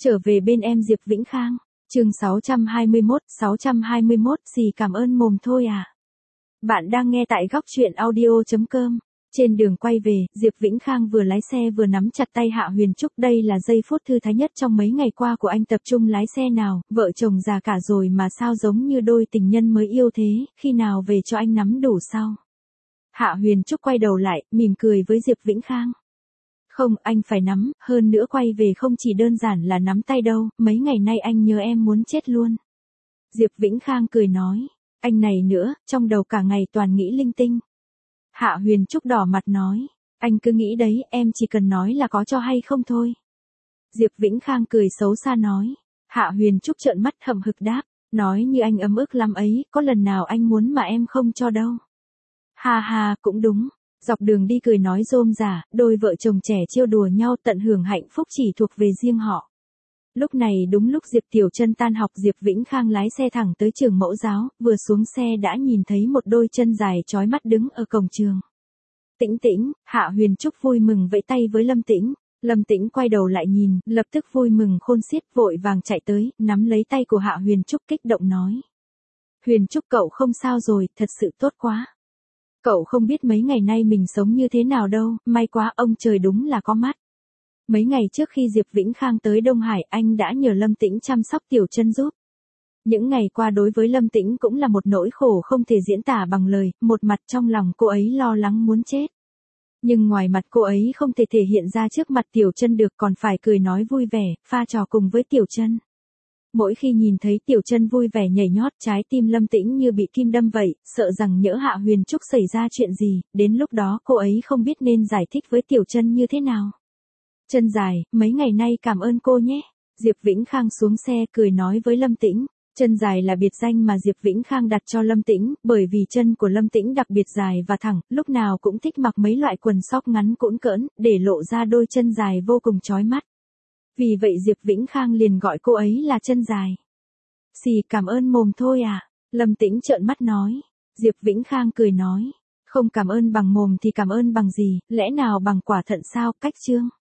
Trở về bên em Diệp Vĩnh Khang. Chương 621, xì cảm ơn mồm thôi à. Bạn đang nghe tại góc truyện audio.com. Trên đường quay về, Diệp Vĩnh Khang vừa lái xe vừa nắm chặt tay Hạ Huyền Trúc. Đây là giây phút thư thái nhất trong mấy ngày qua của anh. Tập trung lái xe nào, vợ chồng già cả rồi mà sao giống như đôi tình nhân mới yêu thế, khi nào về cho anh nắm đủ sau. Hạ Huyền Trúc quay đầu lại, mỉm cười với Diệp Vĩnh Khang. Không, anh phải nắm, hơn nữa quay về không chỉ đơn giản là nắm tay đâu, mấy ngày nay anh nhớ em muốn chết luôn. Diệp Vĩnh Khang cười nói, anh này nữa, trong đầu cả ngày toàn nghĩ linh tinh. Hạ Huyền Trúc đỏ mặt nói, anh cứ nghĩ đấy, em chỉ cần nói là có cho hay không thôi. Diệp Vĩnh Khang cười xấu xa nói, Hạ Huyền Trúc trợn mắt hậm hực đáp, nói như anh ấm ức lắm ấy, có lần nào anh muốn mà em không cho đâu. Ha ha, cũng đúng. Dọc đường đi cười nói rôm rả, đôi vợ chồng trẻ trêu đùa nhau tận hưởng hạnh phúc chỉ thuộc về riêng họ. Lúc này đúng lúc Diệp Tiểu Chân tan học, Diệp Vĩnh Khang lái xe thẳng tới trường mẫu giáo, vừa xuống xe đã nhìn thấy một đôi chân dài chói mắt đứng ở cổng trường. Tĩnh Tĩnh, Hạ Huyền Trúc vui mừng vẫy tay với Lâm Tĩnh. Lâm Tĩnh quay đầu lại nhìn, lập tức vui mừng khôn xiết, vội vàng chạy tới, nắm lấy tay của Hạ Huyền Trúc kích động nói. Huyền Trúc cậu không sao rồi, thật sự tốt quá. Cậu không biết mấy ngày nay mình sống như thế nào đâu, may quá ông trời đúng là có mắt. Mấy ngày trước khi Diệp Vĩnh Khang tới Đông Hải, anh đã nhờ Lâm Tĩnh chăm sóc Tiểu Chân giúp. Những ngày qua đối với Lâm Tĩnh cũng là một nỗi khổ không thể diễn tả bằng lời, một mặt trong lòng cô ấy lo lắng muốn chết. Nhưng ngoài mặt cô ấy không thể thể hiện ra trước mặt Tiểu Chân được, còn phải cười nói vui vẻ, pha trò cùng với Tiểu Chân. Mỗi khi nhìn thấy Tiểu Chân vui vẻ nhảy nhót, trái tim Lâm Tĩnh như bị kim đâm vậy, sợ rằng nhỡ Hạ Huyền Trúc xảy ra chuyện gì, đến lúc đó cô ấy không biết nên giải thích với Tiểu Chân như thế nào. Chân dài, mấy ngày nay cảm ơn cô nhé. Diệp Vĩnh Khang xuống xe cười nói với Lâm Tĩnh. Chân dài là biệt danh mà Diệp Vĩnh Khang đặt cho Lâm Tĩnh, bởi vì chân của Lâm Tĩnh đặc biệt dài và thẳng, lúc nào cũng thích mặc mấy loại quần sóc ngắn cũn cỡn, để lộ ra đôi chân dài vô cùng chói mắt. Vì vậy Diệp Vĩnh Khang liền gọi cô ấy là chân dài. Xì cảm ơn mồm thôi à. Lâm Tĩnh trợn mắt nói. Diệp Vĩnh Khang cười nói. Không cảm ơn bằng mồm thì cảm ơn bằng gì, lẽ nào bằng quả thận sao, cách chương.